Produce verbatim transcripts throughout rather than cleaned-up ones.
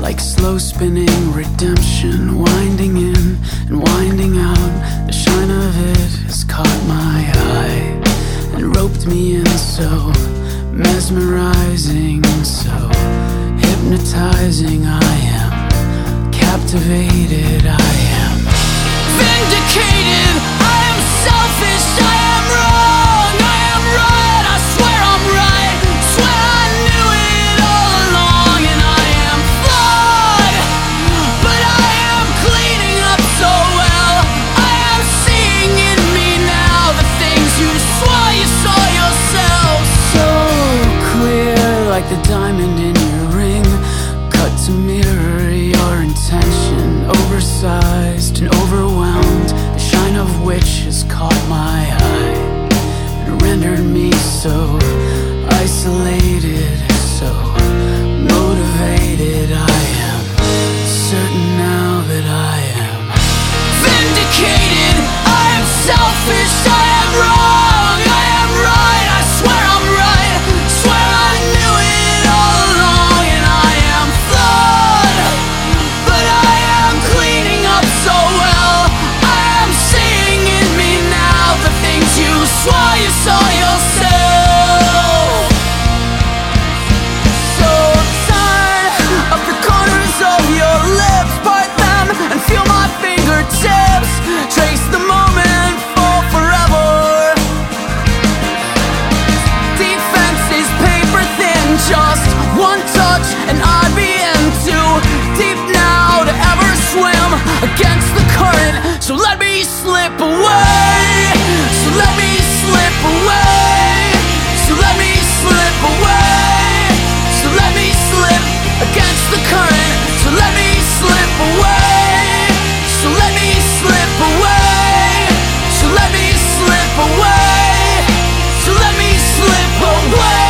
like slow spinning redemption, winding in and winding out. The shine of it has caught my eye and roped me in, so mesmerizing, so hypnotizing. I am captivated, I am vindicated. I am selfish, I am wrong, I am right, I swear I'm right, swear I knew it all along. And I am flawed, but I am cleaning up so well. I am seeing in me now the things you swore you saw yourself. So clear, like the diamond in your ring, cut to mirror your intention, oversized and overwhelmed, the shine of which has caught my eye and rendered me so isolated, so motivated. I am certain now that I am vindicated. I am selfish, I am wrong, I am right, I swear I'm right, swear I knew it all along. And I am flawed, but I am cleaning up so well. I am seeing in me now the things you swore you saw yourself. So turn up the corners of your lips, part them and feel my fingertips, trace the moment for forever. Defense is paper thin, just one touch and I'd be in too deep now to ever swim against the current. So let me slip away, so let me slip away, so let me slip away, so let me slip against the current. So let me slip away, so let me slip away, so let me slip away, so let me slip away.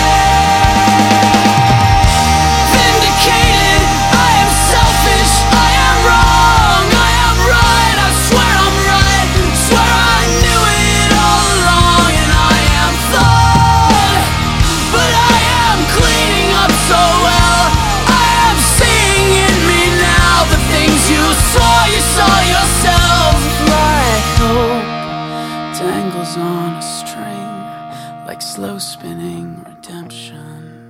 Vindicated, I am selfish, I am wrong, I am right, I swear I'm right, swear I knew it all along. And I am flawed, but I am cleaning up so well. I am seeing in me now the things you swore you saw yourself. Like hope dangles on a string, like slow spinning redemption.